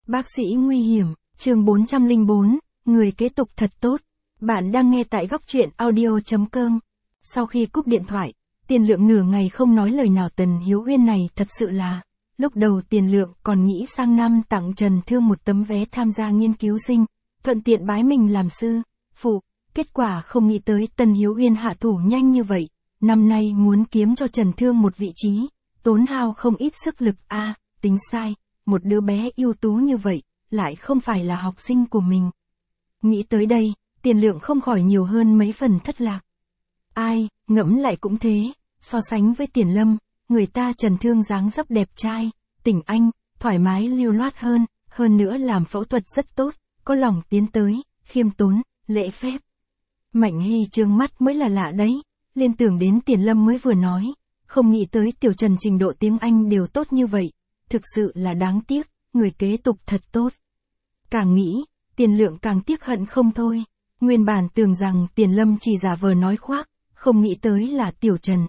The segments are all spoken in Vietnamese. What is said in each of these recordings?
Bác sĩ nguy hiểm, chương 404, người kế tục thật tốt. Bạn đang nghe tại góc truyện audio.com. Sau khi cúp điện thoại, Tiền Lượng nửa ngày không nói lời nào. Tần Hiếu Uyên này thật sự là, lúc đầu Tiền Lượng còn nghĩ sang năm tặng Trần Thương một tấm vé tham gia nghiên cứu sinh, thuận tiện bái mình làm sư phụ. Kết quả không nghĩ tới Tần Hiếu Uyên hạ thủ nhanh như vậy, năm nay muốn kiếm cho Trần Thương một vị trí, tốn hao không ít sức lực. Tính sai, một đứa bé ưu tú như vậy, lại không phải là học sinh của mình. Nghĩ tới đây, Tiền Lượng không khỏi nhiều hơn mấy phần thất lạc. Ngẫm lại cũng thế, so sánh với Tiền Lâm, người ta Trần Thương dáng dấp đẹp trai, tỉnh anh, thoải mái lưu loát hơn nữa làm phẫu thuật rất tốt, có lòng tiến tới, khiêm tốn, lễ phép. Mạnh Hy trương mắt mới là lạ đấy, liên tưởng đến Tiền Lâm mới vừa nói, không nghĩ tới Tiểu Trần trình độ tiếng Anh đều tốt như vậy, thực sự là đáng tiếc, người kế tục thật tốt. Càng nghĩ, Tiền Lượng càng tiếc hận không thôi, nguyên bản tưởng rằng Tiền Lâm chỉ giả vờ nói khoác, không nghĩ tới là Tiểu Trần.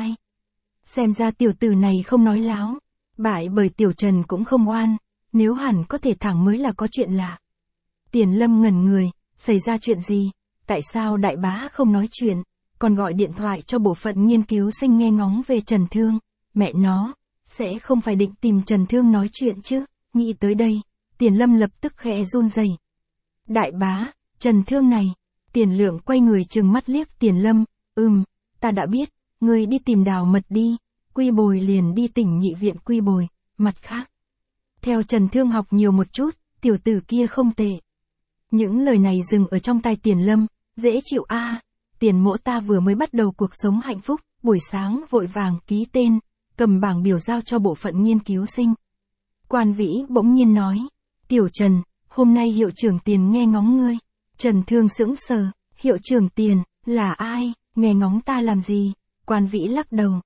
Xem ra tiểu tử này không nói láo, bại bởi Tiểu Trần cũng không oan, nếu hẳn có thể thẳng mới là có chuyện lạ. Tiền Lâm ngẩn người, xảy ra chuyện gì, tại sao đại bá không nói chuyện, còn gọi điện thoại cho bộ phận nghiên cứu sinh nghe ngóng về Trần Thương, mẹ nó, sẽ không phải định tìm Trần Thương nói chuyện chứ. Nghĩ tới đây, Tiền Lâm lập tức khẽ run rẩy. Đại bá, Trần Thương này. Tiền Lượng quay người trừng mắt liếc Tiền Lâm, ta đã biết, ngươi đi tìm Đào Mật đi, Quy Bồi liền đi tỉnh nhị viện Quy Bồi, mặt khác. Theo Trần Thương học nhiều một chút, tiểu tử kia không tệ. Những lời này dừng ở trong tai Tiền Lâm, dễ chịu Tiền mỗ ta vừa mới bắt đầu cuộc sống hạnh phúc, buổi sáng vội vàng ký tên, cầm bảng biểu giao cho bộ phận nghiên cứu sinh. Quan Vĩ bỗng nhiên nói, Tiểu Trần, hôm nay hiệu trưởng Tiền nghe ngóng ngươi. Trần Thương sững sờ, hiệu trưởng Tiền, là ai, nghe ngóng ta làm gì? Quan Vĩ lắc đầu,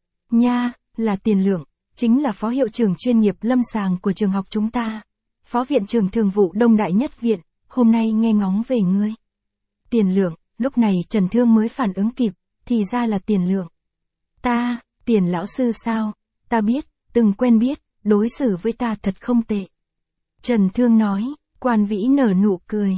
là Tiền Lượng, chính là phó hiệu trưởng chuyên nghiệp lâm sàng của trường học chúng ta. Phó viện trưởng thường vụ Đông Đại Nhất Viện, hôm nay nghe ngóng về ngươi. Tiền Lượng, lúc này Trần Thương mới phản ứng kịp, thì ra là Tiền Lượng. Tiền lão sư sao? Ta biết, từng quen biết, đối xử với ta thật không tệ. Trần Thương nói, Quan Vĩ nở nụ cười.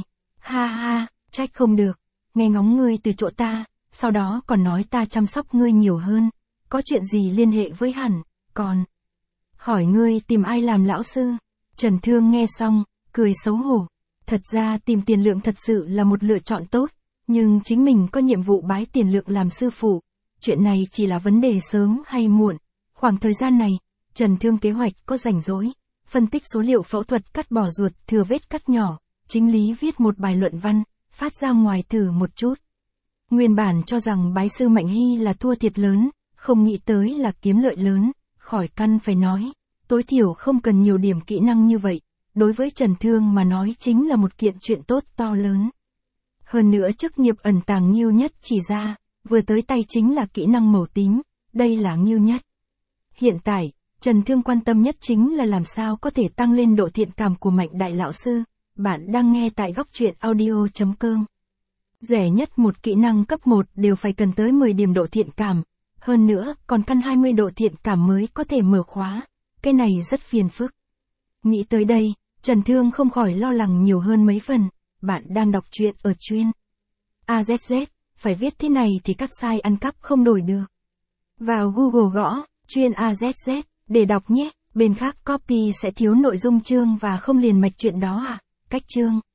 Trách không được, nghe ngóng ngươi từ chỗ ta, sau đó còn nói ta chăm sóc ngươi nhiều hơn, có chuyện gì liên hệ với hẳn, còn hỏi ngươi tìm ai làm lão sư. Trần Thương nghe xong, cười xấu hổ. Thật ra tìm Tiền Lượng thật sự là một lựa chọn tốt, nhưng chính mình có nhiệm vụ bái Tiền Lượng làm sư phụ, chuyện này chỉ là vấn đề sớm hay muộn. Khoảng thời gian này, Trần Thương kế hoạch có rảnh rỗi, phân tích số liệu phẫu thuật cắt bỏ ruột thừa vết cắt nhỏ, chính lý viết một bài luận văn, phát ra ngoài thử một chút. Nguyên bản cho rằng bái sư Mạnh Hy là thua thiệt lớn, không nghĩ tới là kiếm lợi lớn, khỏi căn phải nói, tối thiểu không cần nhiều điểm kỹ năng như vậy, đối với Trần Thương mà nói chính là một kiện chuyện tốt to lớn. Hơn nữa chức nghiệp ẩn tàng Ngưu Nhất chỉ ra, vừa tới tay chính là kỹ năng màu tím, đây là Ngưu Nhất. Hiện tại, Trần Thương quan tâm nhất chính là làm sao có thể tăng lên độ thiện cảm của Mạnh đại lão sư. Bạn đang nghe tại góc truyện audio.com. Rẻ nhất một kỹ năng cấp 1 đều phải cần tới 10 điểm độ thiện cảm, hơn nữa còn căn 20 độ thiện cảm mới có thể mở khóa, cái này rất phiền phức. Nghĩ tới đây, Trần Thương không khỏi lo lắng nhiều hơn mấy phần. Bạn đang đọc truyện ở chuyên AZZ, phải viết thế này thì các site ăn cắp không đổi được. Vào Google gõ chuyên AZZ để đọc nhé, bên khác copy sẽ thiếu nội dung chương và không liền mạch chuyện đó Cách chương